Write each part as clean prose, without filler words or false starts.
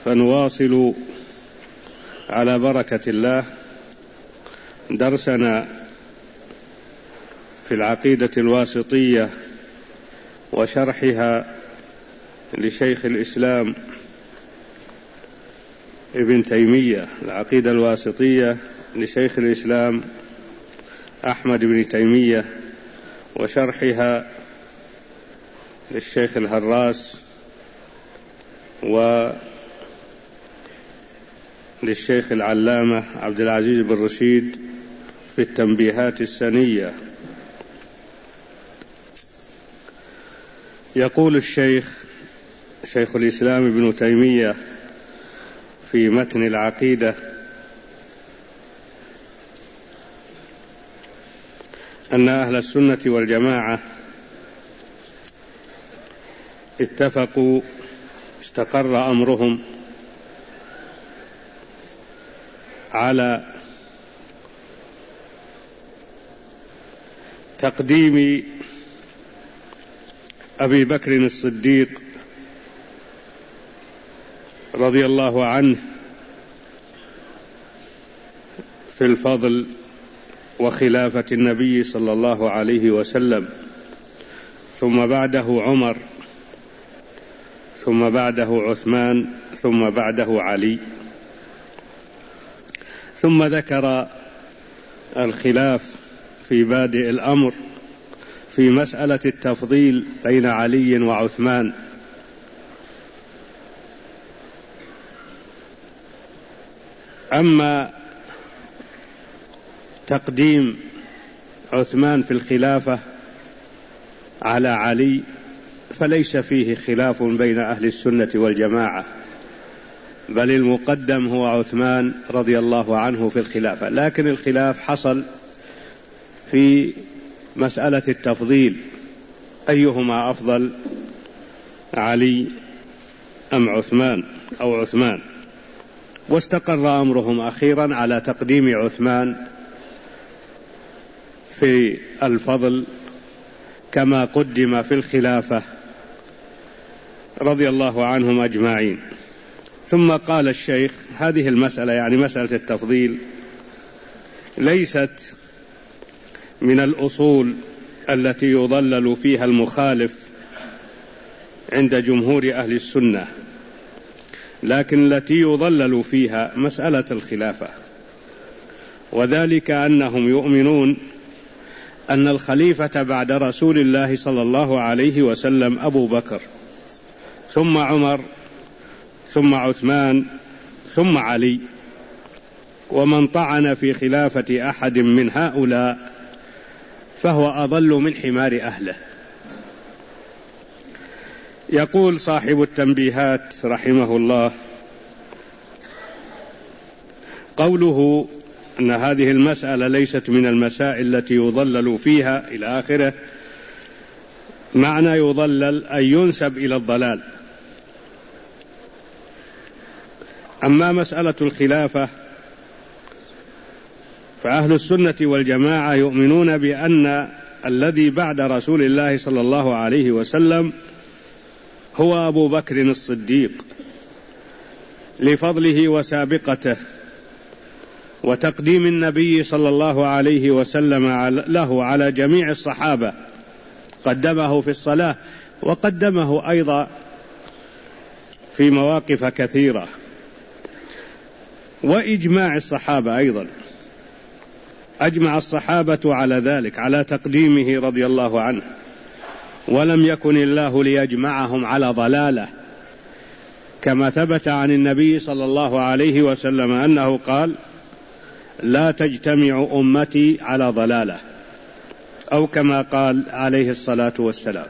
فنواصل على بركة الله درسنا في العقيدة الواسطية وشرحها لشيخ الإسلام ابن تيمية. العقيدة الواسطية لشيخ الإسلام أحمد بن تيمية، وشرحها للشيخ الهراس وللشيخ العلامة عبد العزيز بن رشيد في التنبيهات السنية. يقول شيخ الإسلام ابن تيمية في متن العقيدة: أن أهل السنة والجماعة اتفقوا استقر أمرهم على تقديم أبي بكر الصديق رضي الله عنه في الفضل وخلافة النبي صلى الله عليه وسلم، ثم بعده عمر، ثم بعده عثمان، ثم بعده علي. ثم ذكر الخلاف في بادئ الأمر في مسألة التفضيل بين علي وعثمان. أما تقديم عثمان في الخلافة على علي فليس فيه خلاف بين أهل السنة والجماعة، بل المقدم هو عثمان رضي الله عنه في الخلافة، لكن الخلاف حصل في مسألة التفضيل، أيهما أفضل، علي أم عثمان أو عثمان. واستقر أمرهم أخيرا على تقديم عثمان في الفضل كما قدم في الخلافة رضي الله عنهم أجمعين. ثم قال الشيخ: هذه المسألة، يعني مسألة التفضيل، ليست من الأصول التي يضلل فيها المخالف عند جمهور أهل السنة، لكن التي يضلل فيها مسألة الخلافة، وذلك أنهم يؤمنون أن الخليفة بعد رسول الله صلى الله عليه وسلم أبو بكر، ثم عمر، ثم عثمان، ثم علي، ومن طعن في خلافة أحد من هؤلاء فهو أضل من حمار أهله. يقول صاحب التنبيهات رحمه الله: قوله أن هذه المسألة ليست من المسائل التي يضلل فيها إلى آخره، معنى يضلل أن ينسب إلى الضلال. أما مسألة الخلافة فأهل السنة والجماعة يؤمنون بأن الذي بعد رسول الله صلى الله عليه وسلم هو أبو بكر الصديق لفضله وسابقته وتقديم النبي صلى الله عليه وسلم له على جميع الصحابة، قدمه في الصلاة وقدمه أيضا في مواقف كثيرة، وإجماع الصحابة أيضا، أجمع الصحابة على ذلك، على تقديمه رضي الله عنه، ولم يكن الله ليجمعهم على ضلالة، كما ثبت عن النبي صلى الله عليه وسلم أنه قال: لا تجتمع أمتي على ضلالة، أو كما قال عليه الصلاة والسلام.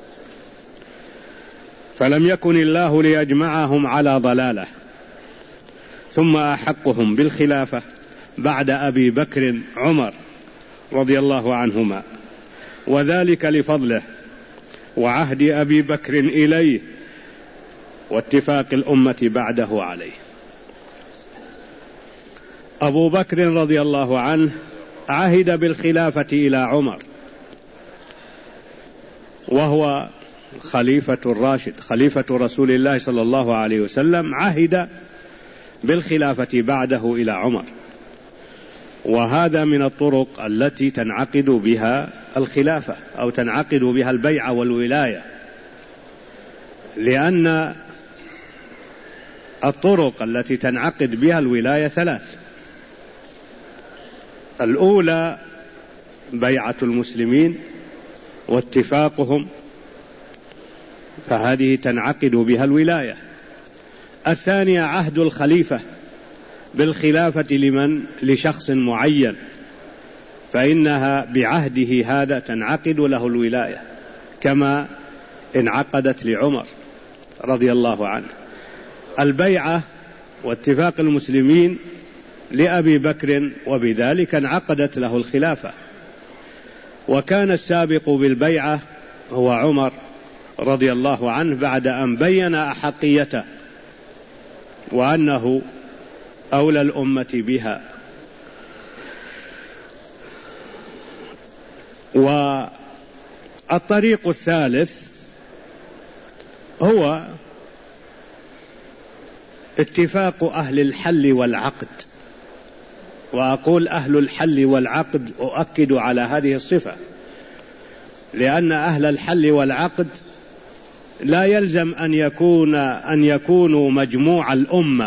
فلم يكن الله ليجمعهم على ضلالة. ثم أحقهم بالخلافة بعد أبي بكر عمر رضي الله عنهما، وذلك لفضله وعهد أبي بكر إليه واتفاق الأمة بعده عليه. أبو بكر رضي الله عنه عهد بالخلافة إلى عمر، وهو خليفة الراشد خليفة رسول الله صلى الله عليه وسلم عهد بالخلافة بعده إلى عمر، وهذا من الطرق التي تنعقد بها الخلافة أو تنعقد بها البيعة والولاية، لأن الطرق التي تنعقد بها الولاية ثلاث: الأولى بيعة المسلمين واتفاقهم، فهذه تنعقد بها الولاية. الثانية عهد الخليفة بالخلافة لشخص معين، فإنها بعهده هذا تنعقد له الولاية، كما انعقدت لعمر رضي الله عنه. البيعة واتفاق المسلمين لأبي بكر، وبذلك انعقدت له الخلافة، وكان السابق بالبيعة هو عمر رضي الله عنه بعد أن بين أحقيته وأنه أولى الأمة بها. والطريق الثالث هو اتفاق أهل الحل والعقد، وأقول أهل الحل والعقد أؤكد على هذه الصفة، لأن أهل الحل والعقد لا يلزم أن يكونوا مجموع الأمة،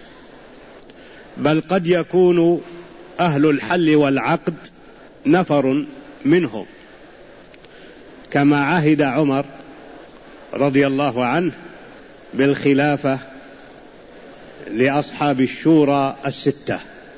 بل قد يكون أهل الحل والعقد نفر منهم، كما عهد عمر رضي الله عنه بالخلافة لأصحاب الشورى الستة،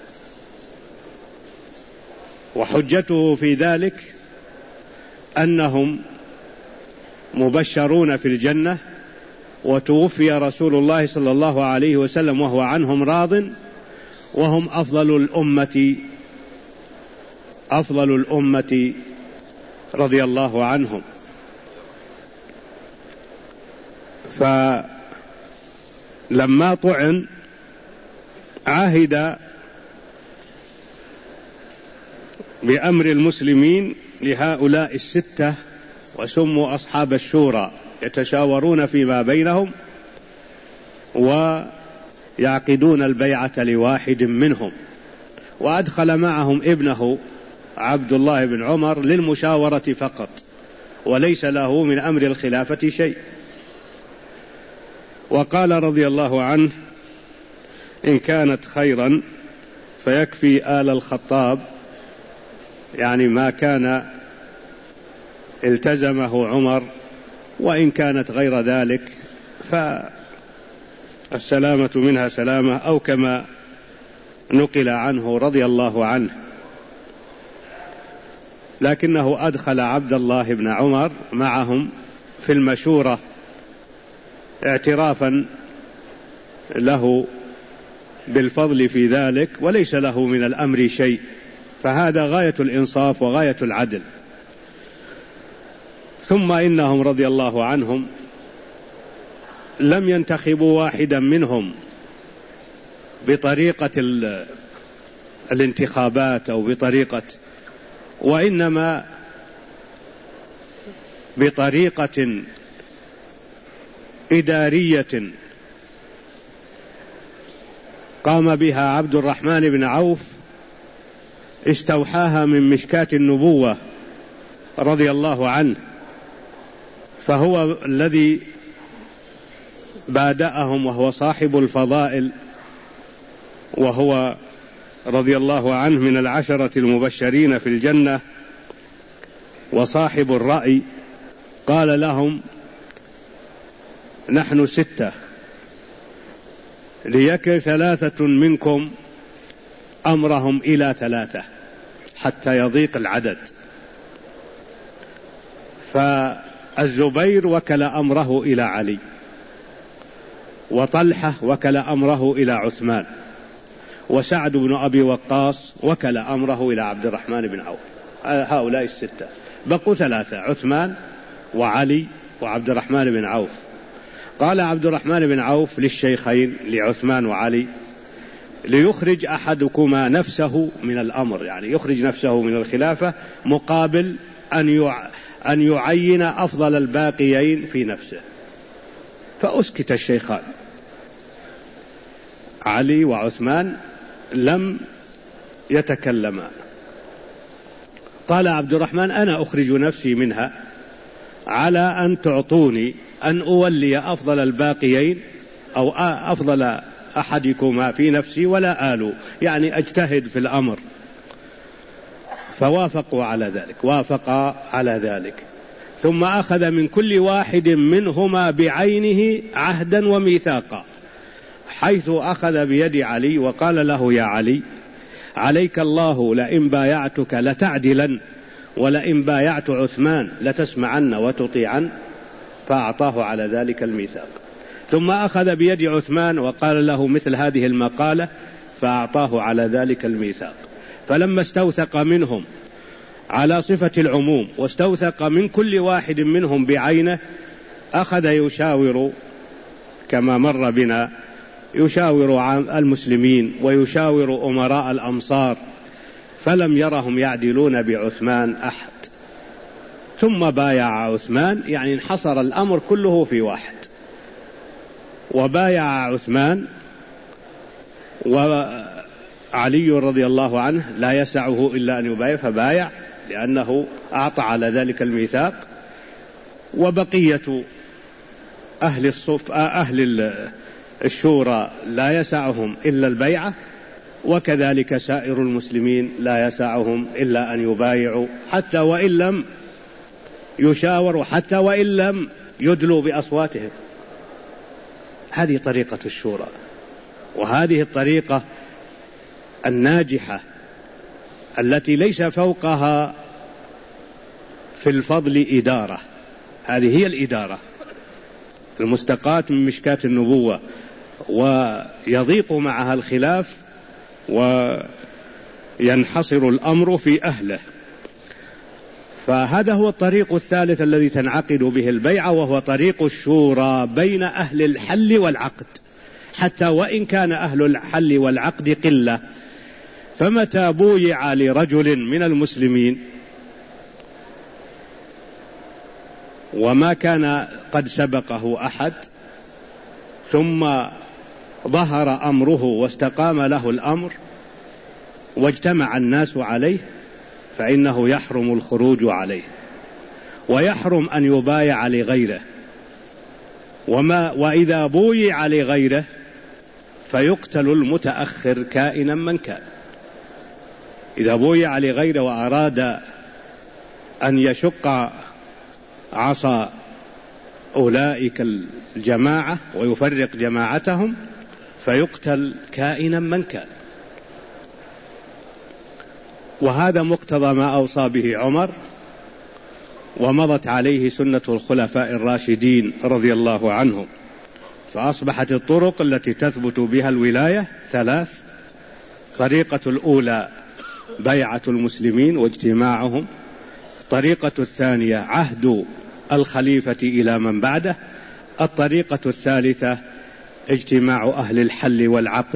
وحجته في ذلك أنهم مبشرون في الجنة، وتوفي رسول الله صلى الله عليه وسلم وهو عنهم راض، وهم أفضل الأمة رضي الله عنهم. فلما طعن عهد بأمر المسلمين لهؤلاء الستة، وسموا أصحاب الشورى، يتشاورون فيما بينهم ويعقدون البيعة لواحد منهم، وأدخل معهم ابنه عبد الله بن عمر للمشاورة فقط، وليس له من أمر الخلافة شيء. وقال رضي الله عنه: إن كانت خيرا فيكفي آل الخطاب، يعني ما كان التزمه عمر، وإن كانت غير ذلك فالسلامة منها سلامة، أو كما نقل عنه رضي الله عنه. لكنه أدخل عبد الله بن عمر معهم في المشورة اعترافا له بالفضل في ذلك، وليس له من الأمر شيء، فهذا غاية الإنصاف وغاية العدل. ثم إنهم رضي الله عنهم لم ينتخبوا واحدا منهم بطريقة الانتخابات أو وإنما بطريقة إدارية قام بها عبد الرحمن بن عوف، استوحاها من مشكاة النبوة رضي الله عنه، فهو الذي بادأهم، وهو صاحب الفضائل، وهو رضي الله عنه من العشرة المبشرين في الجنة وصاحب الرأي. قال لهم: نحن 6، ليكل 3 منكم أمرهم إلى 3 حتى يضيق العدد. فالزبير وكل أمره إلى علي، وطلحة وكل أمره إلى عثمان، وسعد بن أبي وقاص وكل أمره إلى عبد الرحمن بن عوف. هؤلاء 6، بقوا 3: عثمان وعلي وعبد الرحمن بن عوف. قال عبد الرحمن بن عوف للشيخين لعثمان وعلي: ليخرج أحدكما نفسه من الأمر، يعني يخرج نفسه من الخلافة مقابل أن يعين أفضل الباقيين في نفسه، فأسكت الشيخان علي وعثمان لم يتكلما. قال عبد الرحمن: أنا أخرج نفسي منها على أن تعطوني أن أولي أفضل الباقيين أو أفضل أحدكما في نفسي ولا آلو، يعني أجتهد في الأمر. فوافقوا على ذلك، وافقا على ذلك. ثم أخذ من كل واحد منهما بعينه عهدا وميثاقا، حيث أخذ بيد علي وقال له: يا علي، عليك الله لئن بايعتك لتعدلن، ولئن بايعت عثمان لتسمعن وتطيعن. فأعطاه على ذلك الميثاق. ثم أخذ بيد عثمان وقال له مثل هذه المقالة، فأعطاه على ذلك الميثاق. فلما استوثق منهم على صفة العموم واستوثق من كل واحد منهم بعينه، أخذ يشاور كما مر بنا، يشاور المسلمين ويشاور أمراء الأمصار، فلم يرهم يعدلون بعثمان أحد. ثم بايع عثمان، يعني انحصر الأمر كله في واحد، وبايع عثمان. وعلي رضي الله عنه لا يسعه إلا أن يبايع، فبايع لأنه أعطى على ذلك الميثاق. وبقية أهل الشورى لا يسعهم إلا البيعة، وكذلك سائر المسلمين لا يسعهم إلا أن يبايعوا، حتى وإن لم يشاوروا، حتى وإن لم يدلوا بأصواتهم. هذه طريقة الشورى، وهذه الطريقة الناجحة التي ليس فوقها في الفضل إدارة. هذه هي الإدارة المستقاة من مشكاة النبوة، ويضيق معها الخلاف وينحصر الأمر في أهله. فهذا هو الطريق الثالث الذي تنعقد به البيعة، وهو طريق الشورى بين أهل الحل والعقد، حتى وإن كان أهل الحل والعقد قلة. فمتى بويع لرجل من المسلمين وما كان قد سبقه أحد، ثم ظهر أمره واستقام له الأمر واجتمع الناس عليه، فإنه يحرم الخروج عليه، ويحرم أن يبايع لغيره. وإذا بويع لغيره فيقتل المتأخر كائنا من كان. إذا بويع لغيره وأراد أن يشق عصا أولئك الجماعة ويفرق جماعتهم فيقتل كائنا من كان. وهذا مقتضى ما أوصى به عمر، ومضت عليه سنة الخلفاء الراشدين رضي الله عنهم. فأصبحت الطرق التي تثبت بها الولاية ثلاث: طريقة الأولى بيعة المسلمين واجتماعهم، الطريقة الثانية عهد الخليفة إلى من بعده، الطريقة الثالثة اجتماع أهل الحل والعقد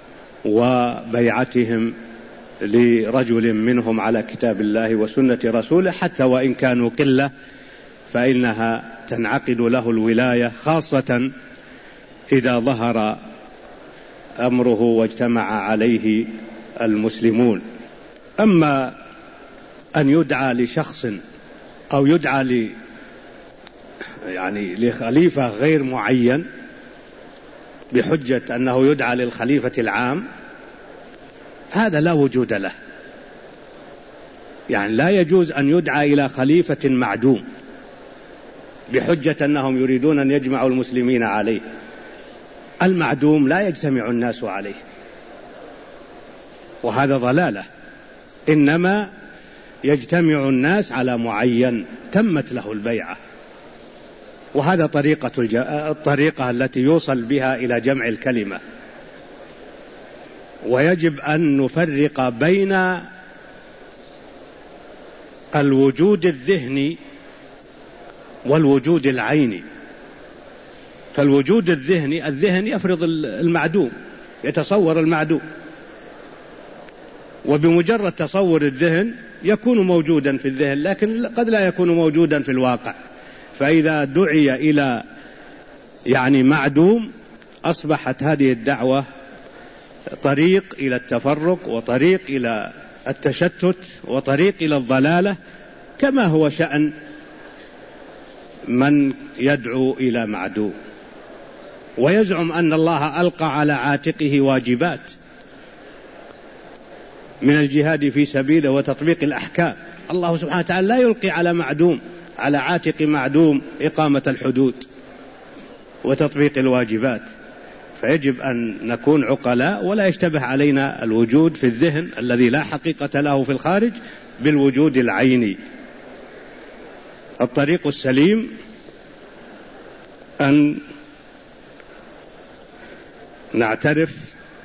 وبيعتهم لرجل منهم على كتاب الله وسنة رسوله، حتى وإن كانوا قلة فإنها تنعقد له الولاية، خاصة إذا ظهر أمره واجتمع عليه المسلمون. أما أن يدعى لشخص أو يدعى لخليفة غير معين بحجة أنه يدعى للخليفة العام، هذا لا وجود له. يعني لا يجوز أن يدعى إلى خليفة معدوم بحجة أنهم يريدون أن يجمعوا المسلمين عليه. المعدوم لا يجتمع الناس عليه، وهذا ضلالة. إنما يجتمع الناس على معين تمت له البيعة، وهذا الطريقة التي يوصل بها إلى جمع الكلمة. ويجب أن نفرق بين الوجود الذهني والوجود العيني. فالوجود الذهني، الذهن يفرض المعدوم، يتصور المعدوم، وبمجرد تصور الذهن يكون موجودا في الذهن لكن قد لا يكون موجودا في الواقع. فإذا دعي إلى معدوم أصبحت هذه الدعوة طريق إلى التفرق وطريق إلى التشتت وطريق إلى الضلالة، كما هو شأن من يدعو إلى معدوم ويزعم أن الله ألقى على عاتقه واجبات من الجهاد في سبيله وتطبيق الأحكام. الله سبحانه وتعالى لا يلقي على عاتق معدوم إقامة الحدود وتطبيق الواجبات. فيجب أن نكون عقلاء ولا يشتبه علينا الوجود في الذهن الذي لا حقيقة له في الخارج بالوجود العيني. الطريق السليم أن نعترف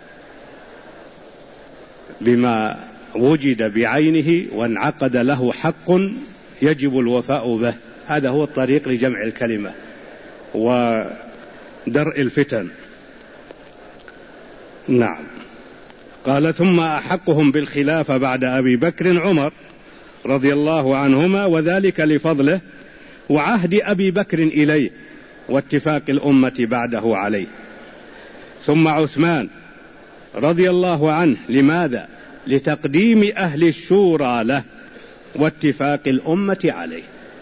بما وجد بعينه وانعقد له حق يجب الوفاء به. هذا هو الطريق لجمع الكلمة ودرء الفتن. نعم. قال ثم أحقهم بالخلافة بعد أبي بكر عمر رضي الله عنهما، وذلك لفضله وعهد أبي بكر إليه واتفاق الأمة بعده عليه. ثم عثمان رضي الله عنه. لماذا؟ لتقديم أهل الشورى له واتفاق الأمة عليه.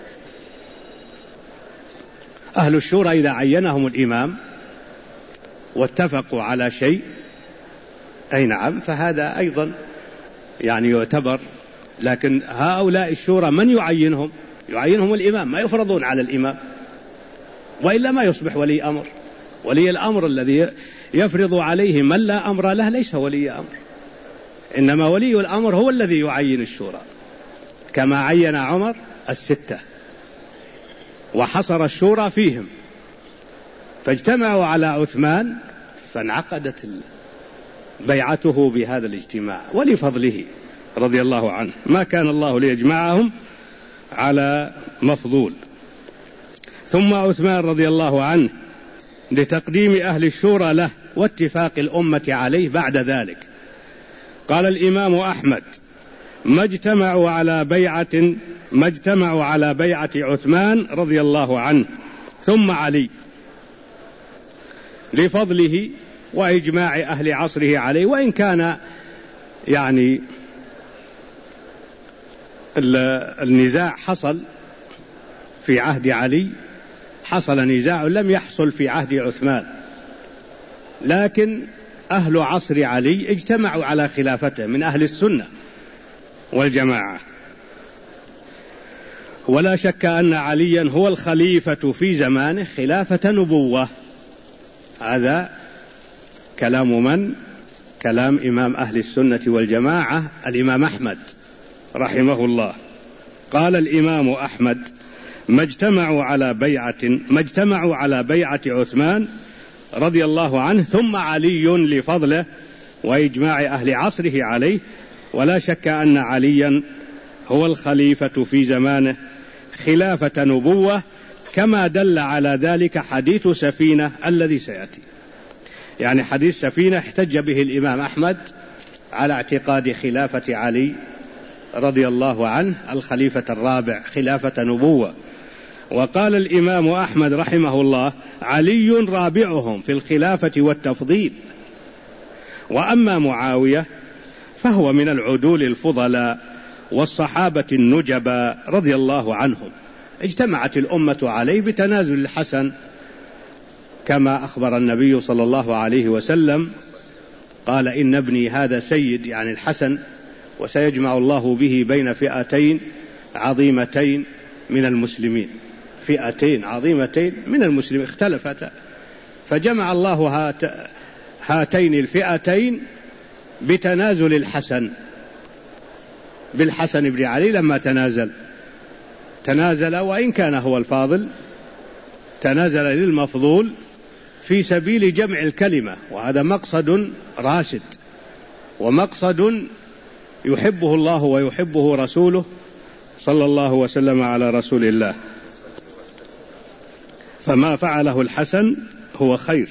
أهل الشورى إذا عينهم الإمام واتفقوا على شيء أي نعم فهذا أيضا يعتبر. لكن هؤلاء الشورى من يعينهم؟ يعينهم الإمام، ما يفرضون على الإمام، وإلا ما يصبح ولي أمر. ولي الأمر الذي يفرض عليه من لا أمر له ليس ولي أمر، إنما ولي الأمر هو الذي يعين الشورى، كما عين عمر 6 وحصر الشورى فيهم، فاجتمعوا على عثمان فانعقدت بيعته بهذا الاجتماع ولفضله رضي الله عنه. ما كان الله ليجمعهم على مفضول. ثم عثمان رضي الله عنه لتقديم أهل الشورى له واتفاق الأمة عليه بعد ذلك. قال الإمام أحمد ما اجتمعوا على بيعة عثمان رضي الله عنه ثم علي لفضله وإجماع أهل عصره عليه. وإن كان النزاع حصل في عهد علي، حصل نزاع لم يحصل في عهد عثمان، لكن أهل عصر علي اجتمعوا على خلافته من أهل السنة والجماعة. ولا شك أن عليا هو الخليفة في زمانه خلافة نبوة. هذا كلام من؟ كلام إمام أهل السنة والجماعة الإمام أحمد رحمه الله. قال الإمام أحمد ما اجتمعوا على بيعة عثمان رضي الله عنه ثم علي لفضله وإجماع أهل عصره عليه. ولا شك أن عليا هو الخليفة في زمانه خلافة نبوة، كما دل على ذلك حديث سفينة الذي سيأتي. حديث سفينة احتج به الإمام أحمد على اعتقاد خلافة علي رضي الله عنه الخليفة الرابع خلافة نبوة. وقال الإمام أحمد رحمه الله علي رابعهم في الخلافة والتفضيل. وأما معاوية فهو من العدول الفضلاء والصحابة النجباء رضي الله عنهم. اجتمعت الأمة عليه بتنازل الحسن، كما أخبر النبي صلى الله عليه وسلم قال إن ابني هذا سيد الحسن، وسيجمع الله به بين فئتين عظيمتين من المسلمين. فئتين عظيمتين من المسلمين اختلفتا، فجمع الله هاتين الفئتين بتنازل الحسن بالحسن بن علي. لما تنازل وإن كان هو الفاضل، تنازل للمفضول في سبيل جمع الكلمة، وهذا مقصد راشد ومقصد يحبه الله ويحبه رسوله صلى الله وسلم على رسول الله. فما فعله الحسن هو خير.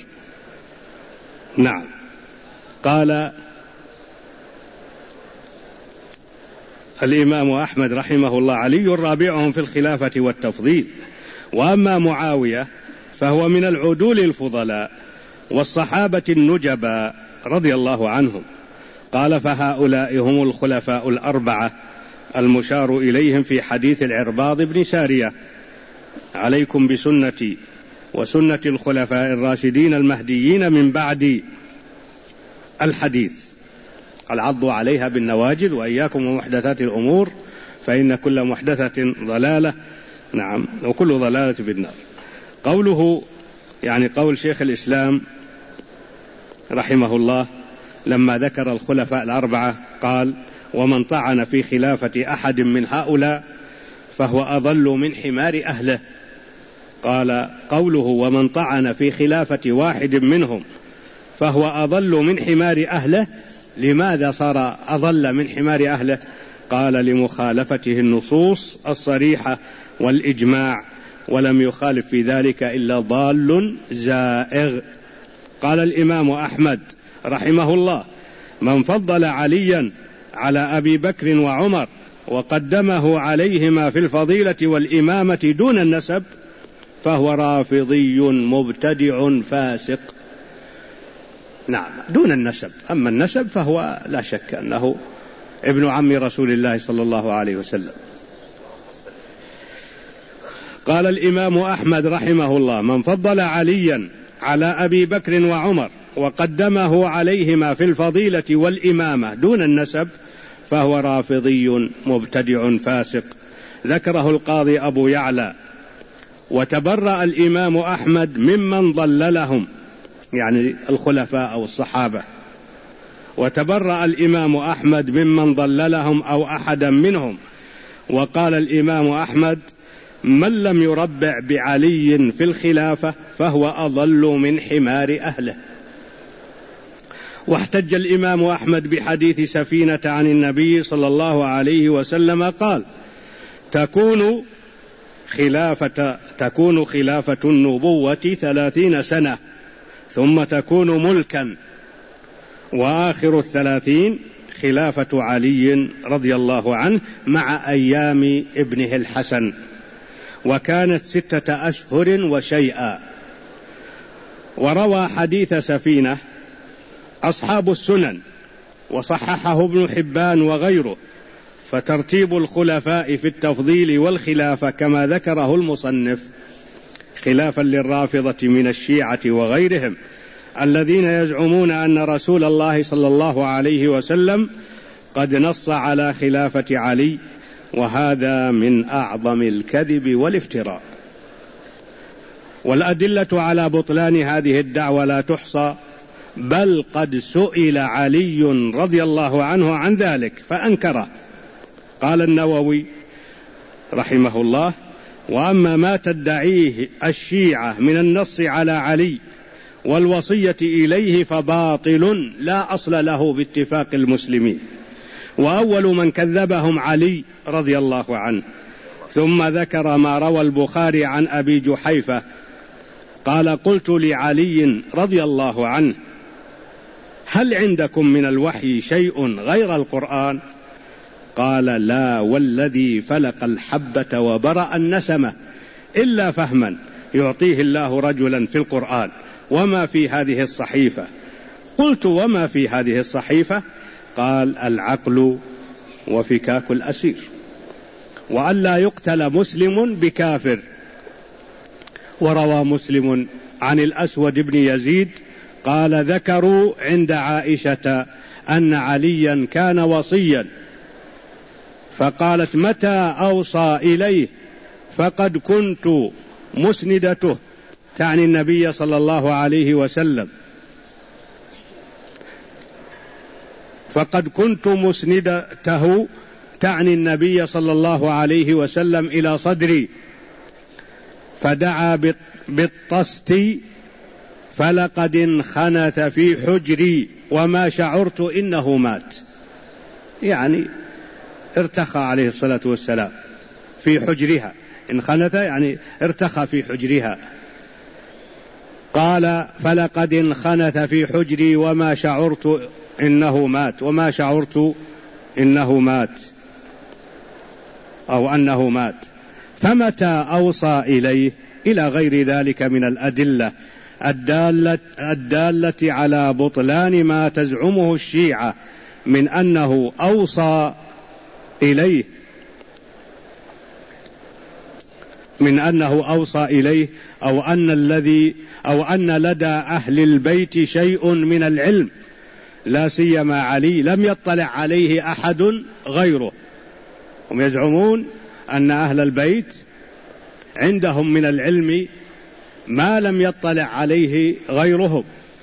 نعم. قال الإمام أحمد رحمه الله علي رابعهم في الخلافة والتفضيل، وأما معاوية فهو من العدول الفضلاء والصحابة النجباء رضي الله عنهم. قال: فهؤلاء هم الخلفاء الأربعة المشار إليهم في حديث العرباض بن سارية: عليكم بسنتي وسنة الخلفاء الراشدين المهديين من بعد. الحديث: العض عليها بالنواجذ وإياكم ومحدثات الأمور فإن كل محدثة ضلالة، نعم، وكل ضلالة في النار. قوله يعني قول شيخ الإسلام رحمه الله لما ذكر الخلفاء الأربعة قال: ومن طعن في خلافة أحد من هؤلاء فهو أضل من حمار أهله. قال قوله ومن طعن في خلافة واحد منهم فهو أضل من حمار أهله، لماذا صار أضل من حمار أهله؟ قال: لمخالفته النصوص الصريحة والإجماع، ولم يخالف في ذلك إلا ضال زائغ. قال الإمام أحمد رحمه الله: من فضل عليا على أبي بكر وعمر وقدمه عليهما في الفضيلة والإمامة دون النسب فهو رافضي مبتدع فاسق. نعم، دون النسب، أما النسب فهو لا شك أنه ابن عم رسول الله صلى الله عليه وسلم. قال الإمام أحمد رحمه الله: من فضل عليا على أبي بكر وعمر وقدمه عليهما في الفضيلة والإمامة دون النسب فهو رافضي مبتدع فاسق. ذكره القاضي أبو يعلى. وتبرأ الإمام أحمد ممن ضللهم، يعني الخلفاء أو الصحابة، وتبرأ الإمام أحمد ممن ضللهم أو أحدا منهم. وقال الإمام أحمد: من لم يربع بعلي في الخلافة فهو أضل من حمار أهله. واحتج الإمام أحمد بحديث سفينة عن النبي صلى الله عليه وسلم قال: تكون خلافة النبوة 30 سنة ثم تكون ملكا، وآخر 30 خلافة علي رضي الله عنه مع أيام ابنه الحسن، وكانت 6 أشهر وشيئا. وروى حديث سفينة أصحاب السنن وصححه ابن حبان وغيره. فترتيب الخلفاء في التفضيل والخلافة كما ذكره المصنف خلافا للرافضة من الشيعة وغيرهم الذين يزعمون أن رسول الله صلى الله عليه وسلم قد نص على خلافة علي، وهذا من أعظم الكذب والافتراء. والأدلة على بطلان هذه الدعوة لا تحصى، بل قد سئل علي رضي الله عنه عن ذلك فأنكره. قال النووي رحمه الله: وأما ما تدعيه الشيعة من النص على علي والوصية إليه فباطل لا أصل له باتفاق المسلمين. وأول من كذبهم علي رضي الله عنه. ثم ذكر ما روى البخاري عن أبي جحيفة قال: قلت لعلي رضي الله عنه: هل عندكم من الوحي شيء غير القرآن؟ قال: لا والذي فلق الحبة وبرأ النسمة إلا فهما يعطيه الله رجلا في القرآن وما في هذه الصحيفة. قلت: وما في هذه الصحيفة؟ قال: العقل وفكاك الأسير، وأن لا يقتل مسلم بكافر. وروى مسلم عن الأسود بن يزيد قال: ذكروا عند عائشة أن عليا كان وصيا، فقالت: متى أوصى إليه؟ فقد كنت مسندته، تعني النبي صلى الله عليه وسلم، فقد كنت مسندته تعني النبي صلى الله عليه وسلم إلى صدري، فدعا بالطست فلقد انخنث في حجري وما شعرت إنه مات. يعني ارتخى عليه الصلاة والسلام في حجرها، انخنث يعني ارتخى في حجرها. قال: فلقد انخنث في حجري وما شعرت إنه مات، وما شعرت إنه مات. أو أنه مات، فمتى أوصى إليه، إلى غير ذلك من الأدلة الدالة على بطلان ما تزعمه الشيعة من أنه أوصى إليه أو أن لدى أهل البيت شيء من العلم، لا سيما علي لم يطلع عليه أحد غيره. هم يزعمون أن أهل البيت عندهم من العلم ما لم يطلع عليه غيرهم،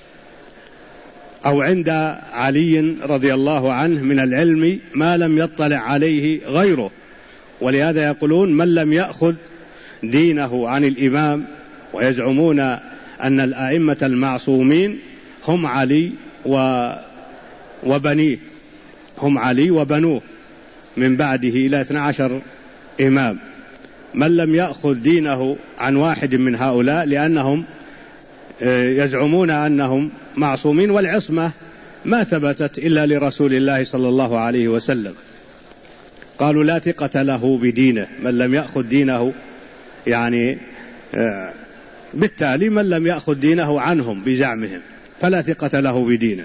أو عند علي رضي الله عنه من العلم ما لم يطلع عليه غيره. ولهذا يقولون من لم يأخذ دينه عن الإمام، ويزعمون أن الأئمة المعصومين هم علي وبنيه، هم علي وبنوه من بعده إلى 12 إمام. من لم يأخذ دينه عن واحد من هؤلاء، لأنهم يزعمون أنهم معصومين، والعصمة ما ثبتت إلا لرسول الله صلى الله عليه وسلم. قالوا لا ثقة له بدينه من لم يأخذ دينه، يعني بالتالي من لم يأخذ دينه عنهم بزعمهم فلا ثقة له بدينه.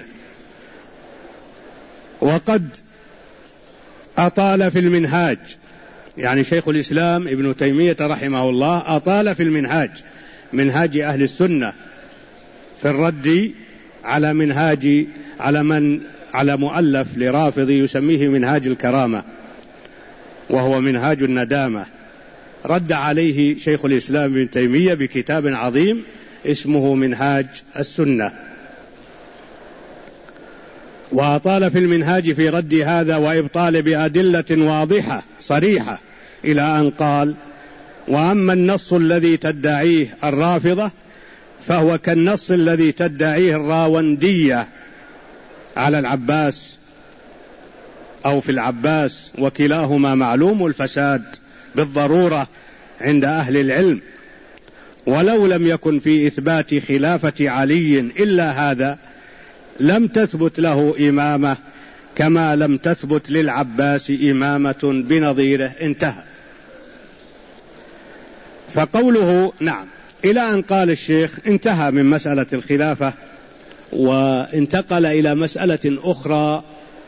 وقد أطال في المنهاج، يعني شيخ الإسلام ابن تيمية رحمه الله أطال في المنهاج، منهاج أهل السنة، في الرد على مؤلف لرافضي يسميه منهاج الكرامة، وهو منهاج الندامة. رد عليه شيخ الإسلام ابن تيمية بكتاب عظيم اسمه منهاج السنة. وأطال في المنهاج في رد هذا وإبطال بأدلة واضحة صريحة، إلى أن قال: وأما النص الذي تدعيه الرافضة فهو كالنص الذي تدعيه الراوندية على العباس أو في العباس، وكلاهما معلوم الفساد بالضرورة عند أهل العلم، ولو لم يكن في إثبات خلافة علي إلا هذا لم تثبت له إمامة، كما لم تثبت للعباس إمامة بنظيره. انتهى. فقوله نعم، إلى أن قال الشيخ انتهى من مسألة الخلافة، وانتقل إلى مسألة أخرى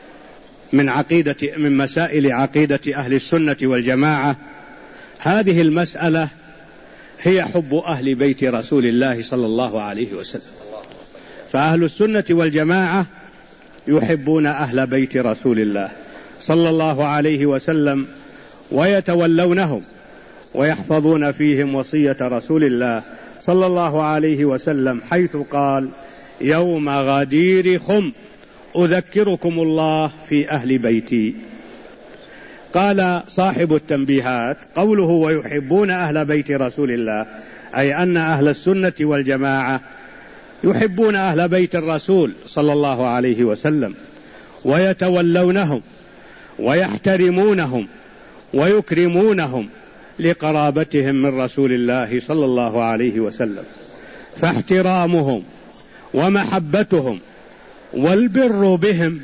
من مسائل عقيدة أهل السنة والجماعة. هذه المسألة هي حب أهل بيت رسول الله صلى الله عليه وسلم. فأهل السنة والجماعة يحبون أهل بيت رسول الله صلى الله عليه وسلم، ويتولونهم ويحفظون فيهم وصية رسول الله صلى الله عليه وسلم، حيث قال: يوم غدير خم أذكركم الله في أهل بيتي. قال صاحب التنبيهات: قوله ويحبون أهل بيت رسول الله، أي أن أهل السنة والجماعة يحبون أهل بيت الرسول صلى الله عليه وسلم، ويتولونهم ويحترمونهم ويكرمونهم لقرابتهم من رسول الله صلى الله عليه وسلم. فاحترامهم ومحبتهم والبر بهم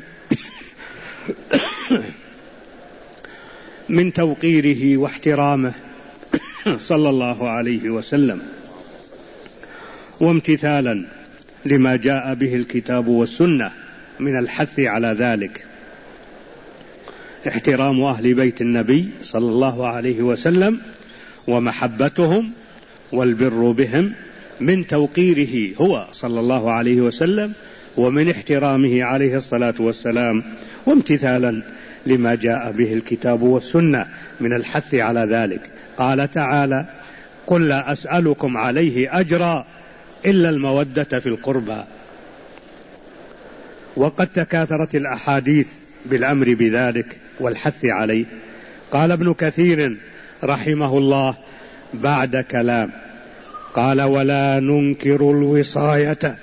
من توقيره واحترامه صلى الله عليه وسلم، وامتثالا لما جاء به الكتاب والسنة من الحث على ذلك. احترام أهل بيت النبي صلى الله عليه وسلم ومحبتهم والبر بهم من توقيره هو صلى الله عليه وسلم ومن احترامه عليه الصلاة والسلام، وامتثالا لما جاء به الكتاب والسنة من الحث على ذلك. قال تعالى: قل لا أسألكم عليه أجرا إلا المودة في القربى. وقد تكاثرت الأحاديث بالأمر بذلك والحث عليه. قال ابن كثير رحمه الله بعد كلام، قال: ولا ننكر الوصاية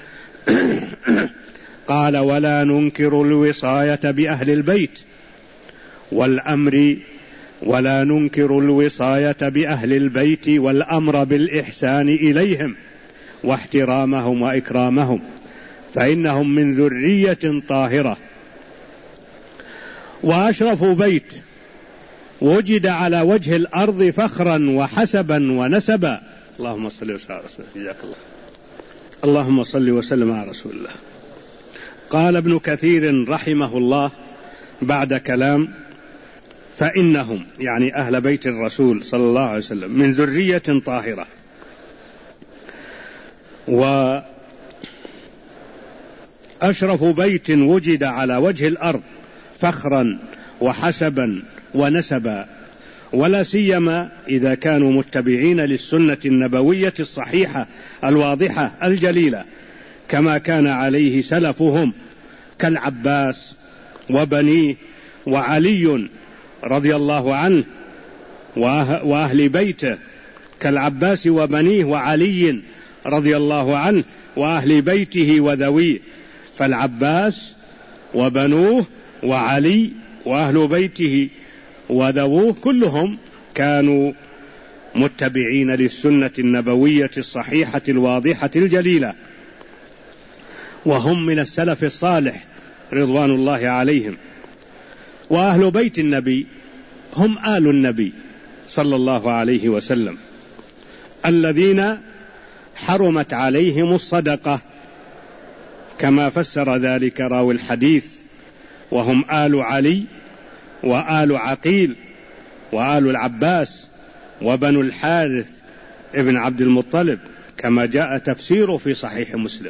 قال: ولا ننكر الوصاية بأهل البيت والأمر، ولا ننكر الوصاية بأهل البيت والأمر بالإحسان إليهم واحترامهم وإكرامهم، فإنهم من ذرية طاهرة وأشرف بيت، وجد على وجه الأرض فخرا وحسبا ونسبا. اللهم صل وسلم على رسول الله. اللهم صل وسلم على رسول الله. قال ابن كثير رحمه الله بعد كلام: فإنهم، يعني أهل بيت الرسول صلى الله عليه وسلم، من ذرية طاهرة، وأشرف بيت وجد على وجه الأرض فخرا وحسبا ونسبا، ولا سيما إذا كانوا متبعين للسنة النبوية الصحيحة الواضحة الجليلة، كما كان عليه سلفهم كالعباس وبنيه وعلي رضي الله عنه وأهل بيته، كالعباس وبنيه وعلي رضي الله عنه وأهل بيته وذويه. فالعباس وبنوه وعلي وأهل بيته وذووه كلهم كانوا متبعين للسنة النبوية الصحيحة الواضحة الجليلة، وهم من السلف الصالح رضوان الله عليهم. وأهل بيت النبي هم آل النبي صلى الله عليه وسلم الذين حرمت عليهم الصدقة، كما فسر ذلك راوي الحديث: وهم آل علي وآل عقيل وآل العباس وبنو الحارث ابن عبد المطلب، كما جاء تفسيره في صحيح مسلم.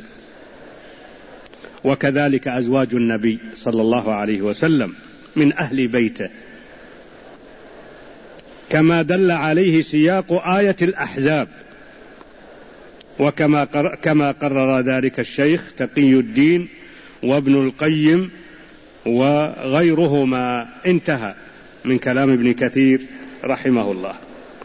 وكذلك أزواج النبي صلى الله عليه وسلم من أهل بيته، كما دل عليه سياق آية الأحزاب، وكما قرر ذلك الشيخ تقي الدين وابن القيم وغيرهما. انتهى من كلام ابن كثير رحمه الله.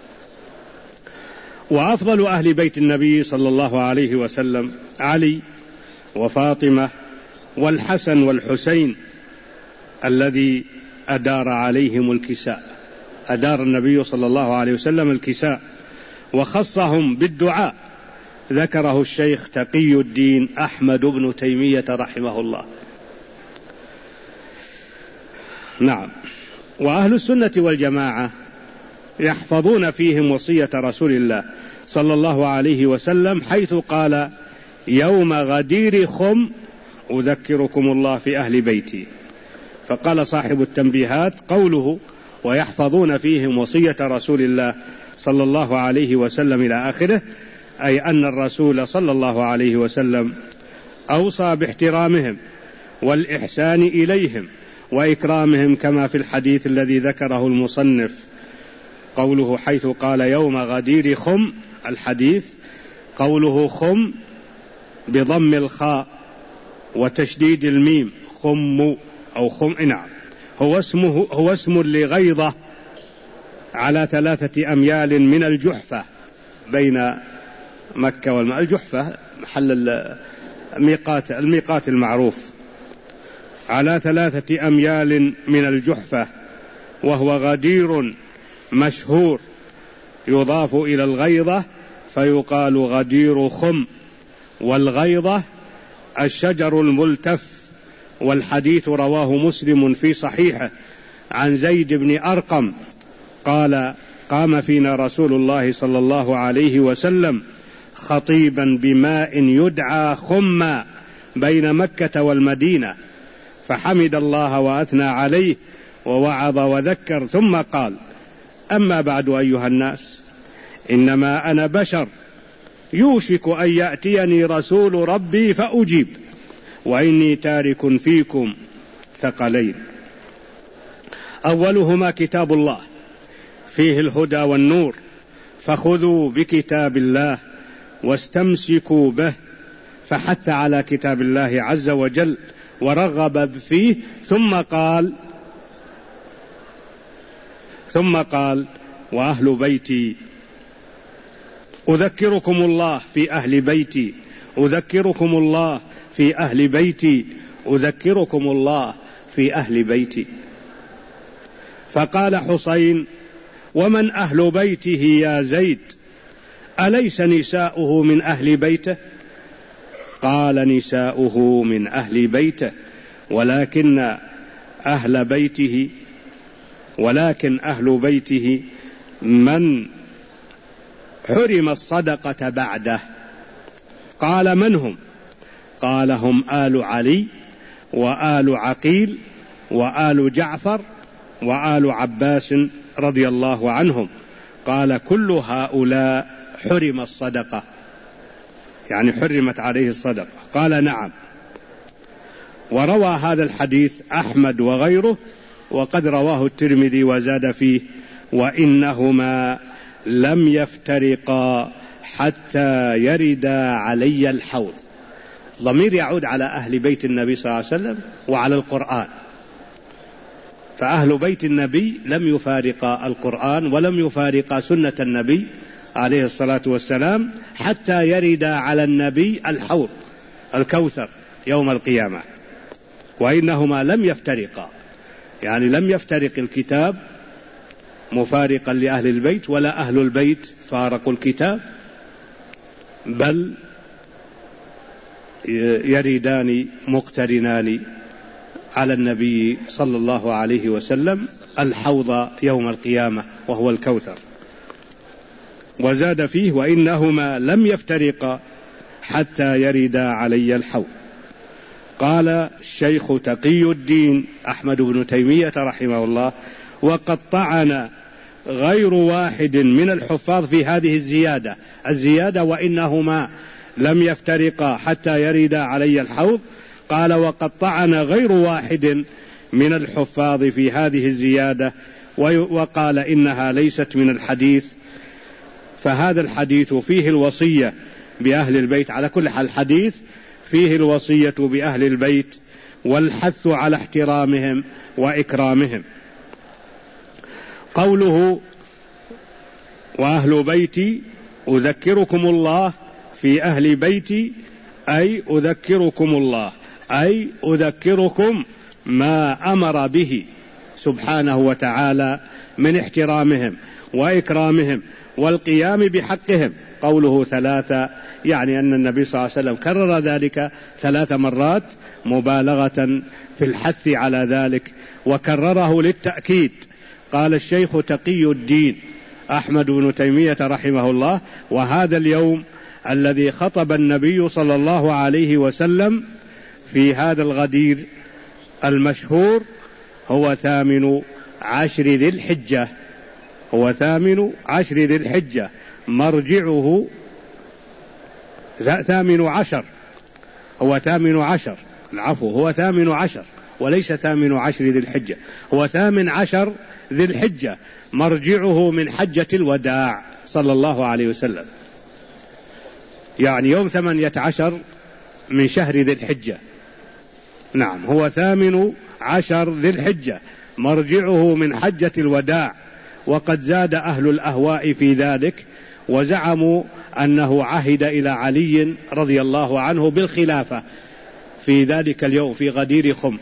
وأفضل أهل بيت النبي صلى الله عليه وسلم علي وفاطمة والحسن والحسين الذي أدار عليهم الكساء، أدار النبي صلى الله عليه وسلم الكساء وخصهم بالدعاء، ذكره الشيخ تقي الدين أحمد بن تيمية رحمه الله. نعم. وأهل السنة والجماعة يحفظون فيهم وصية رسول الله صلى الله عليه وسلم، حيث قال: يوم غدير خم أذكركم الله في أهل بيتي. فقال صاحب التنبيهات: قوله ويحفظون فيهم وصية رسول الله صلى الله عليه وسلم إلى آخره، أي أن الرسول صلى الله عليه وسلم أوصى باحترامهم والإحسان إليهم وإكرامهم، كما في الحديث الذي ذكره المصنف، قوله حيث قال يوم غدير خم. الحديث قوله خم بضم الخاء وتشديد الميم، خم أو خم، نعم، هو اسم لغيضة على 3 أميال من الجحفة بين مكة والماء. الجحفة محل الميقات المعروف، على 3 أميال من الجحفة، وهو غدير مشهور يضاف إلى الغيضة فيقال غدير خم. والغيضة الشجر الملتف. والحديث رواه مسلم في صحيحه عن زيد بن أرقم قال: قام فينا رسول الله صلى الله عليه وسلم خطيبا بماء يدعى خما بين مكة والمدينة، فحمد الله وأثنى عليه ووعظ وذكر، ثم قال: أما بعد أيها الناس، إنما أنا بشر يوشك أن يأتيني رسول ربي فأجيب، وإني تارك فيكم ثقلين، أولهما كتاب الله فيه الهدى والنور، فخذوا بكتاب الله واستمسكوا به. فحث على كتاب الله عز وجل ورغب فيه، ثم قال: وأهل بيتي أذكركم الله في أهل بيتي، أذكركم الله في أهل بيتي، أذكركم الله في أهل بيتي. فقال حسين: ومن أهل بيته يا زيد؟ أليس نساؤه من أهل بيته؟ قال: نساؤه من أهل بيته، ولكن أهل بيته ولكن أهل بيته من حرم الصدقة بعده. قال من هم؟ قال هم آل علي وآل عقيل وآل جعفر وآل عباس رضي الله عنهم. قال كل هؤلاء حرم الصدقة، يعني حرمت عليه الصدقة. قال نعم. وروى هذا الحديث أحمد وغيره، وقد رواه الترمذي وزاد فيه: وإنهما لم يفترقا حتى يردا علي الحوض. ضمير يعود على أهل بيت النبي صلى الله عليه وسلم وعلى القرآن، فأهل بيت النبي لم يفارقا القرآن ولم يفارقا سنة النبي عليه الصلاة والسلام حتى يردا على النبي الحوض الكوثر يوم القيامة. وإنهما لم يفترقا، يعني لم يفترق الكتاب مفارقا لأهل البيت، ولا أهل البيت فارقوا الكتاب، بل يريدان مقترنان على النبي صلى الله عليه وسلم الحوض يوم القيامة وهو الكوثر. وزاد فيه: وإنهما لم يفترقا حتى يردا علي الحوض. قال الشيخ تقي الدين أحمد بن تيمية رحمه الله: وقد طعن غير واحد من الحفاظ في هذه الزيادة وإنهما لم يفترقا حتى يردا علي الحوض. قال: وقد طعن غير واحد من الحفاظ في هذه الزيادة وقال إنها ليست من الحديث. فهذا الحديث فيه الوصية بأهل البيت، على كل حال الحديث فيه الوصية بأهل البيت والحث على احترامهم وإكرامهم. قوله: وأهل بيتي أذكركم الله في أهل بيتي، أي أذكركم الله، أي أذكركم ما أمر به سبحانه وتعالى من احترامهم وإكرامهم والقيام بحقهم. قوله ثلاثة يعني أن النبي صلى الله عليه وسلم كرر ذلك 3 مرات مبالغة في الحث على ذلك، وكرره للتأكيد. قال الشيخ تقي الدين أحمد بن تيمية رحمه الله: وهذا اليوم الذي خطب النبي صلى الله عليه وسلم في هذا الغدير المشهور هو 18 ذي الحجة، هو 18 ذي الحجة، مرجعه 18، هو 18، العفو، هو 18 وليس 18 ذي الحجة، هو 18 ذي الحجة، مرجعه من حجة الوداع صلى الله عليه وسلم، يعني يوم 18 من شهر ذي الحجة. نعم، هو 18 ذي الحجة، مرجعه من حجة الوداع. وقد زاد أهل الأهواء في ذلك وزعموا أنه عهد إلى علي رضي الله عنه بالخلافة في ذلك اليوم في غدير خم،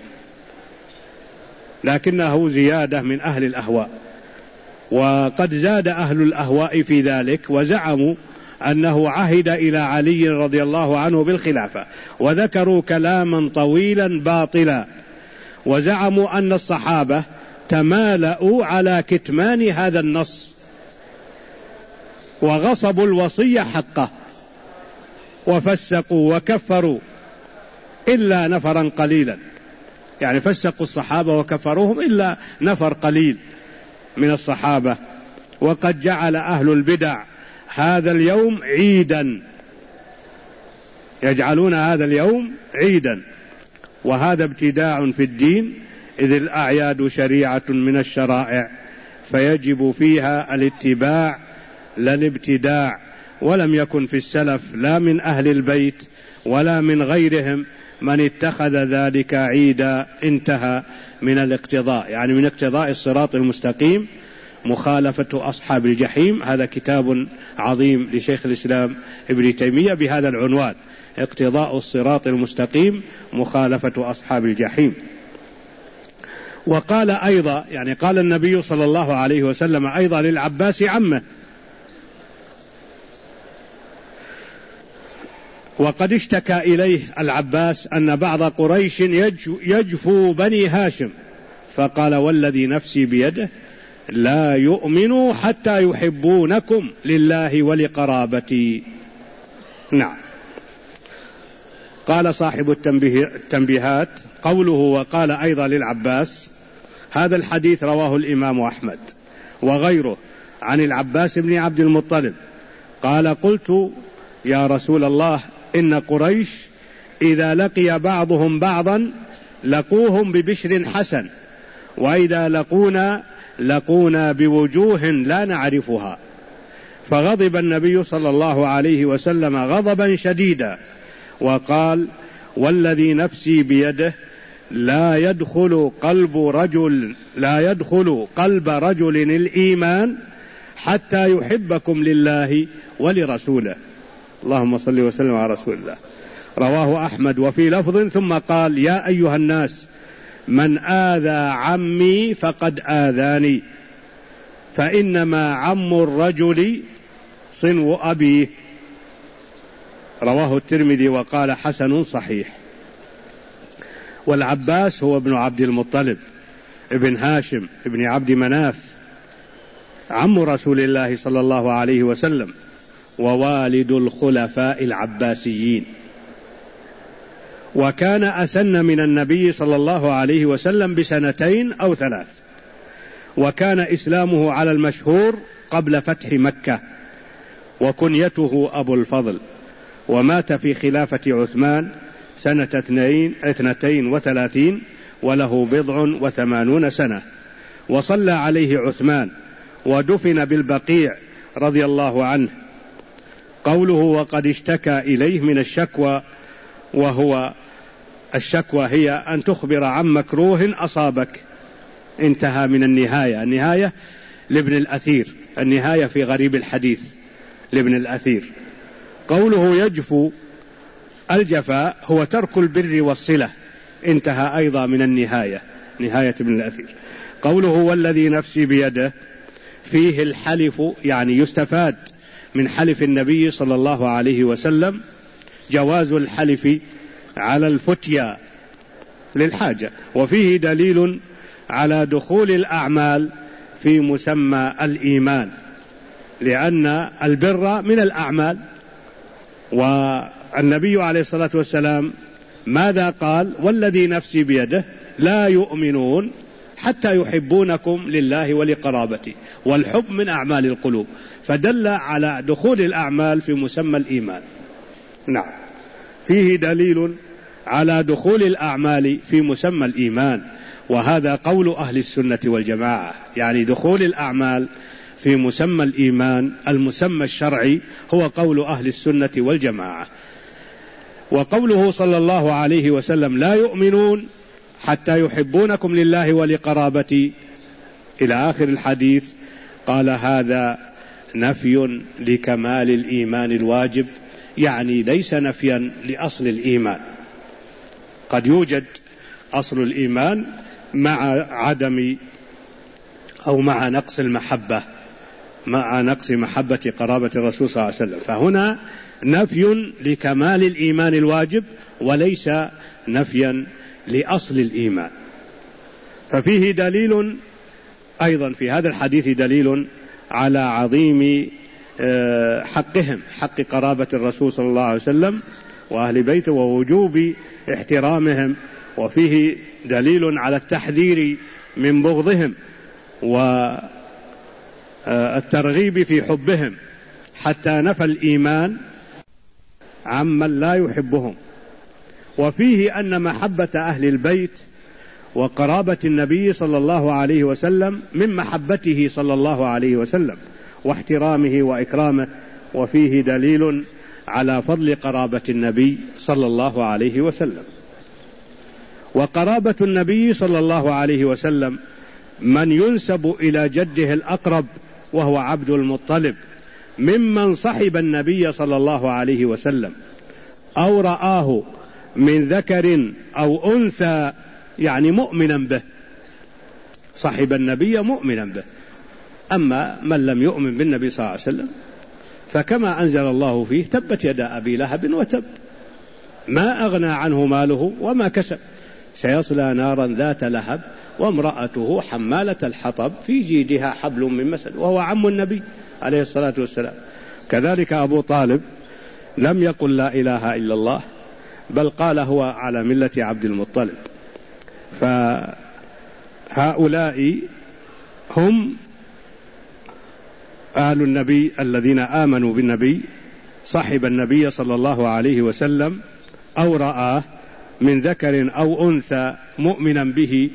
لكنه زيادة من أهل الأهواء. وقد زاد أهل الأهواء في ذلك وزعموا أنه عهد إلى علي رضي الله عنه بالخلافة، وذكروا كلاما طويلا باطلا، وزعموا أن الصحابة تمالأوا على كتمان هذا النص وغصبوا الوصية حقه وفسقوا وكفروا إلا نفرا قليلا، يعني فسقوا الصحابة وكفروهم إلا نفر قليل من الصحابة. وقد جعل أهل البدع هذا اليوم عيدا، يجعلون هذا اليوم عيدا، وهذا ابتداع في الدين، إذ الأعياد شريعة من الشرائع فيجب فيها الاتباع لا الابتداع. ولم يكن في السلف لا من أهل البيت ولا من غيرهم من اتخذ ذلك عيدا. انتهى من الاقتضاء، يعني من اقتضاء الصراط المستقيم مخالفة أصحاب الجحيم. هذا كتاب عظيم لشيخ الإسلام ابن تيمية بهذا العنوان: اقتضاء الصراط المستقيم مخالفة أصحاب الجحيم. وقال أيضا، يعني قال النبي صلى الله عليه وسلم أيضا للعباس عمه: وقد اشتكى إليه العباس أن بعض قريش يجفو بني هاشم، فقال: والذي نفسي بيده لا يؤمنوا حتى يحبونكم لله ولقرابتي. نعم. قال صاحب التنبيهات قوله وقال أيضا للعباس، هذا الحديث رواه الإمام أحمد وغيره عن العباس بن عبد المطلب قال قلت يا رسول الله إن قريش إذا لقي بعضهم بعضا لقوهم ببشر حسن، وإذا لقونا بوجوه لا نعرفها. فغضب النبي صلى الله عليه وسلم غضبا شديدا وقال والذي نفسي بيده لا يدخل قلب رجل الإيمان حتى يحبكم لله ولرسوله. اللهم صل وسلم على رسول الله. رواه أحمد وفي لفظ ثم قال يا أيها الناس من آذى عمي فقد آذاني، فإنما عم الرجل صنو أبيه. رواه الترمذي وقال حسن صحيح. والعباس هو ابن عبد المطلب ابن هاشم ابن عبد مناف عم رسول الله صلى الله عليه وسلم ووالد الخلفاء العباسيين، وكان أسن من النبي صلى الله عليه وسلم بسنتين أو 3، وكان إسلامه على المشهور قبل فتح مكة، وكنيته أبو الفضل، ومات في خلافة عثمان سنة 32 وله 80 سنة، وصلى عليه عثمان ودفن بالبقيع رضي الله عنه. قوله وقد اشتكى إليه من الشكوى، وهو الشكوى هي أن تخبر عن مكروه أصابك. انتهى من النهاية لابن الأثير، النهاية في غريب الحديث لابن الأثير. قوله يجفو، الجفاء هو ترك البر والصلة، انتهى أيضا من نهاية ابن الأثير. قوله والذي نفسي بيده، فيه الحلف، يعني يستفاد من حلف النبي صلى الله عليه وسلم جواز الحلف على الفتيا للحاجة، وفيه دليل على دخول الأعمال في مسمى الإيمان، لأن البر من الأعمال. والنبي عليه الصلاة والسلام ماذا قال؟ والذي نفسي بيده لا يؤمنون حتى يحبونكم لله ولقرابتي، والحب من أعمال القلوب، فدل على دخول الأعمال في مسمى الإيمان. نعم. فيه دليل على دخول الأعمال في مسمى الإيمان، وهذا قول أهل السنة والجماعة، يعني دخول الأعمال في مسمى الإيمان المسمى الشرعي هو قول أهل السنة والجماعة. وقوله صلى الله عليه وسلم لا يؤمنون حتى يحبونكم لله ولقرابتي إلى آخر الحديث، قال هذا نفي لكمال الإيمان الواجب، يعني ليس نفيا لأصل الإيمان. قد يوجد أصل الإيمان مع عدم أو مع نقص المحبة، مع نقص محبة قرابة الرسول صلى الله عليه وسلم، فهنا نفي لكمال الإيمان الواجب وليس نفيا لأصل الإيمان. ففيه دليل أيضا في هذا الحديث دليل على عظيم حقهم، حق قرابة الرسول صلى الله عليه وسلم وأهل بيته، ووجوب احترامهم، وفيه دليل على التحذير من بغضهم والترغيب في حبهم، حتى نفى الإيمان عمن لا يحبهم. وفيه أن محبة أهل البيت وقرابة النبي صلى الله عليه وسلم من محبته صلى الله عليه وسلم واحترامه وإكرامه، وفيه دليل على فضل قرابة النبي صلى الله عليه وسلم. وقرابة النبي صلى الله عليه وسلم من ينسب إلى جده الأقرب وهو عبد المطلب، ممن صحب النبي صلى الله عليه وسلم أو رآه من ذكر أو أنثى، يعني مؤمنا به، صحب النبي مؤمنا به. أما من لم يؤمن بالنبي صلى الله عليه وسلم فكما أنزل الله فيه تبت يدا أبي لهب وتب، ما أغنى عنه ماله وما كسب، سيصلى نارا ذات لهب وامرأته حمالة الحطب في جيدها حبل من مسد، وهو عم النبي عليه الصلاة والسلام. كذلك أبو طالب لم يقل لا إله إلا الله، بل قال هو على ملة عبد المطلب. فهؤلاء هم آل النبي الذين آمنوا بالنبي، صحب النبي صلى الله عليه وسلم أو رآه من ذكر أو أنثى مؤمنا به،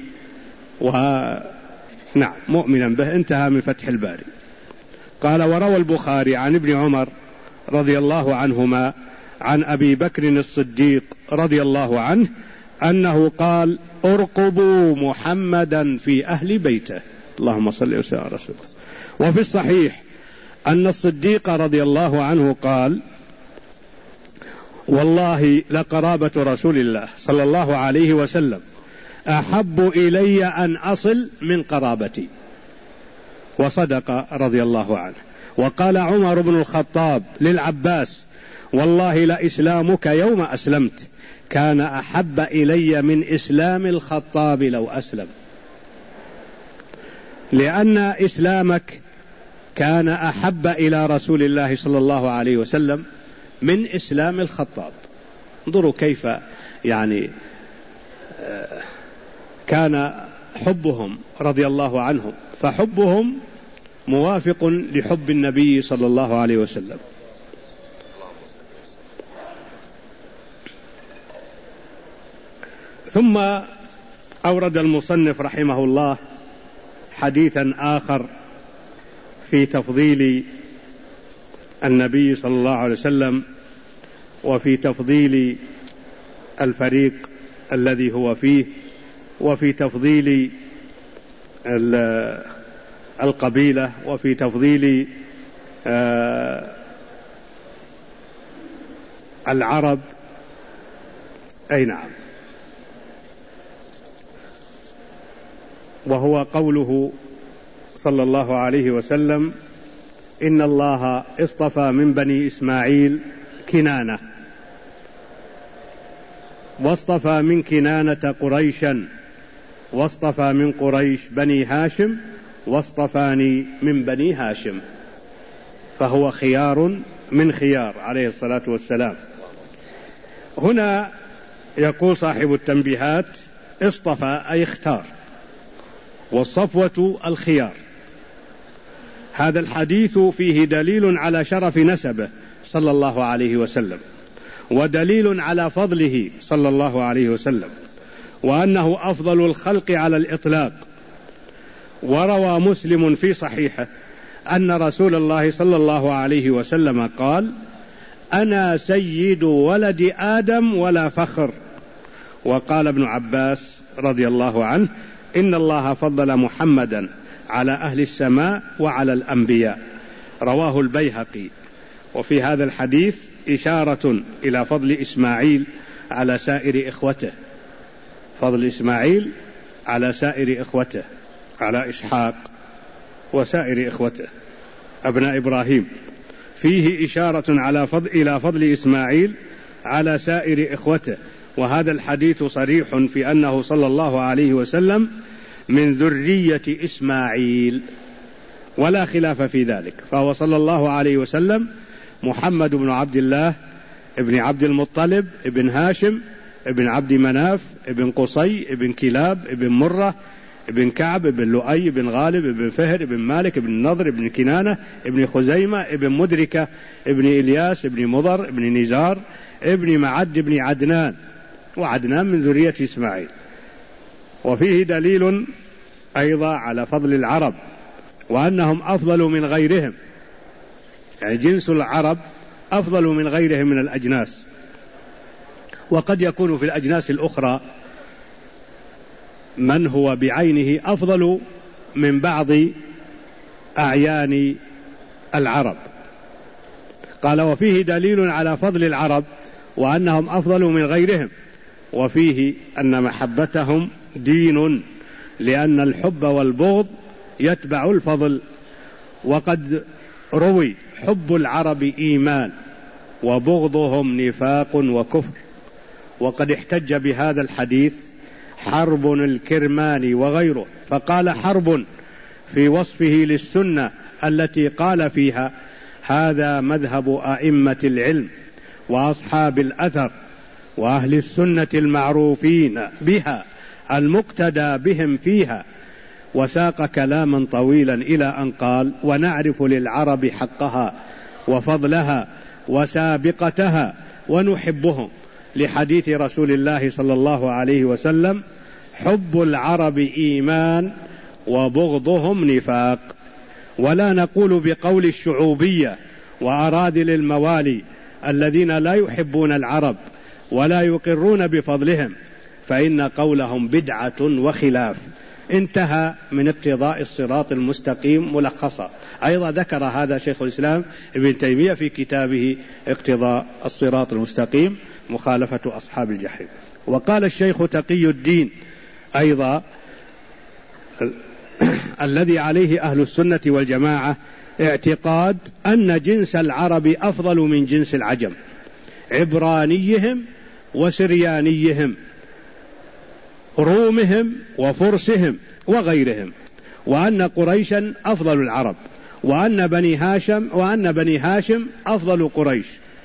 مؤمنا به. انتهى من فتح الباري. قال: وروى البخاري عن ابن عمر رضي الله عنهما عن أبي بكر الصديق رضي الله عنه أنه قال: ارقبوا محمدا في أهل بيته. اللهم صل وسلم على رسوله. وفي الصحيح أن الصديق رضي الله عنه قال: والله لقرابة رسول الله صلى الله عليه وسلم أحب إلي أن أصل من قرابتي. وصدق رضي الله عنه. وقال عمر بن الخطاب للعباس: والله لإسلامك يوم أسلمت كان أحب إلي من إسلام الخطاب لو أسلم، لأن إسلامك كان أحب إلى رسول الله صلى الله عليه وسلم من إسلام الخطاب. انظروا كيف كان حبهم رضي الله عنهم، فحبهم موافق لحب النبي صلى الله عليه وسلم. ثم أورد المصنف رحمه الله حديثا آخر في تفضيل النبي صلى الله عليه وسلم وفي تفضيل الفريق الذي هو فيه وفي تفضيل القبيلة وفي تفضيل العرب. أي نعم. وهو قوله صلى الله عليه وسلم: إن الله اصطفى من بني إسماعيل كنانة، واصطفى من كنانة قريشا، واصطفى من قريش بني هاشم، واصطفاني من بني هاشم. فهو خيار من خيار عليه الصلاة والسلام. هنا يقول صاحب التنبيهات: اصطفى أي اختار، والصفوة الخيار. هذا الحديث فيه دليل على شرف نسبه صلى الله عليه وسلم، ودليل على فضله صلى الله عليه وسلم، وأنه أفضل الخلق على الإطلاق. وروى مسلم في صحيحه أن رسول الله صلى الله عليه وسلم قال: أنا سيد ولد آدم ولا فخر. وقال ابن عباس رضي الله عنه: إن الله فضل محمدا على أهل السماء وعلى الأنبياء. رواه البيهقي. وفي هذا الحديث إشارة إلى فضل إسماعيل على سائر إخوته، فضل إسماعيل على سائر إخوته، على إسحاق وسائر إخوته أبناء إبراهيم. فيه إشارة إلى فضل إسماعيل على سائر إخوته. وهذا الحديث صريح في أنه صلى الله عليه وسلم من ذرية إسماعيل، ولا خلاف في ذلك. فهو صلى الله عليه وسلم محمد بن عبد الله ابن عبد المطلب ابن هاشم ابن عبد مناف ابن قصي ابن كلاب ابن مرة ابن كعب ابن لؤي ابن غالب ابن فهر ابن مالك ابن نضر ابن كنانة ابن خزيمة ابن مدركة ابن إلياس ابن مضر ابن نزار ابن معد ابن عدنان، وعدنان من ذرية إسماعيل. وفيه دليل أيضا على فضل العرب، وأنهم أفضل من غيرهم، يعني جنس العرب أفضل من غيرهم من الأجناس. وقد يكون في الأجناس الأخرى من هو بعينه أفضل من بعض أعيان العرب. قال: وفيه دليل على فضل العرب وأنهم أفضل من غيرهم، وفيه أن محبتهم دين، لأن الحب والبغض يتبع الفضل. وقد روي حب العرب إيمان وبغضهم نفاق وكفر. وقد احتج بهذا الحديث حرب الكرماني وغيره، فقال حرب في وصفه للسنة التي قال فيها هذا مذهب أئمة العلم وأصحاب الأثر وأهل السنة المعروفين بها المقتدى بهم فيها، وساق كلاما طويلا إلى أن قال ونعرف للعرب حقها وفضلها وسابقتها ونحبهم، لحديث رسول الله صلى الله عليه وسلم حب العرب إيمان وبغضهم نفاق. ولا نقول بقول الشعوبية وأراذل الموالي الذين لا يحبون العرب ولا يقرون بفضلهم، فإن قولهم بدعة وخلاف. انتهى من اقتضاء الصراط المستقيم ملخصا. أيضا ذكر هذا شيخ الإسلام ابن تيمية في كتابه اقتضاء الصراط المستقيم مخالفة أصحاب الجحيم. وقال الشيخ تقي الدين أيضا الذي عليه أهل السنة والجماعة اعتقاد أن جنس العرب أفضل من جنس العجم، عبرانيهم وسريانيهم، رومهم وفرسهم وغيرهم، وأن قريشا أفضل العرب، وأن بني هاشم أفضل قريش،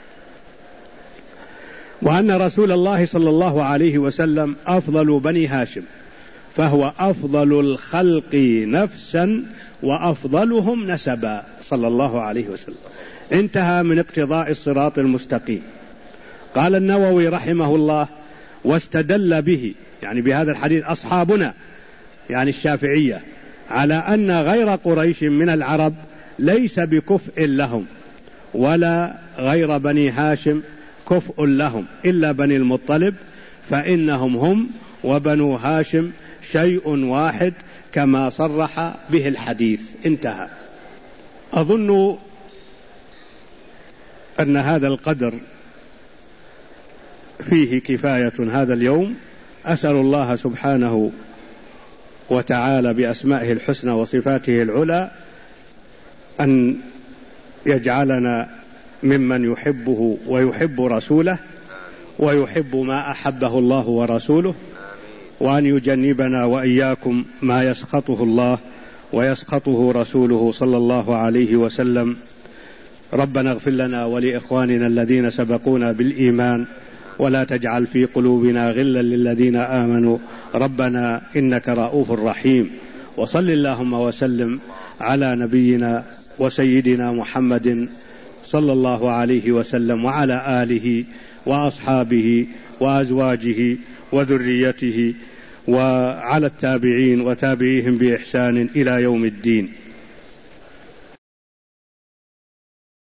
وأن رسول الله صلى الله عليه وسلم أفضل بني هاشم، فهو أفضل الخلق نفسا وأفضلهم نسبا صلى الله عليه وسلم. انتهى من اقتضاء الصراط المستقيم. قال النووي رحمه الله واستدل به، يعني بهذا الحديث، أصحابنا يعني الشافعية، على أن غير قريش من العرب ليس بكفء لهم، ولا غير بني هاشم كفء لهم إلا بني المطلب، فإنهم هم وبنو هاشم شيء واحد كما صرح به الحديث. انتهى. أظن أن هذا القدر فيه كفاية هذا اليوم. أسأل الله سبحانه وتعالى بأسمائه الحسنى وصفاته العلى أن يجعلنا ممن يحبه ويحب رسوله ويحب ما أحبه الله ورسوله، وأن يجنبنا وإياكم ما يسخطه الله ويسخطه رسوله صلى الله عليه وسلم. ربنا اغفر لنا ولإخواننا الذين سبقونا بالإيمان، ولا تجعل في قلوبنا غلا للذين آمنوا ربنا إنك رؤوف رحيم. وصل اللهم وسلم على نبينا وسيدنا محمد صلى الله عليه وسلم وعلى آله وأصحابه وأزواجه وذريته وعلى التابعين وتابعيهم بإحسان إلى يوم الدين.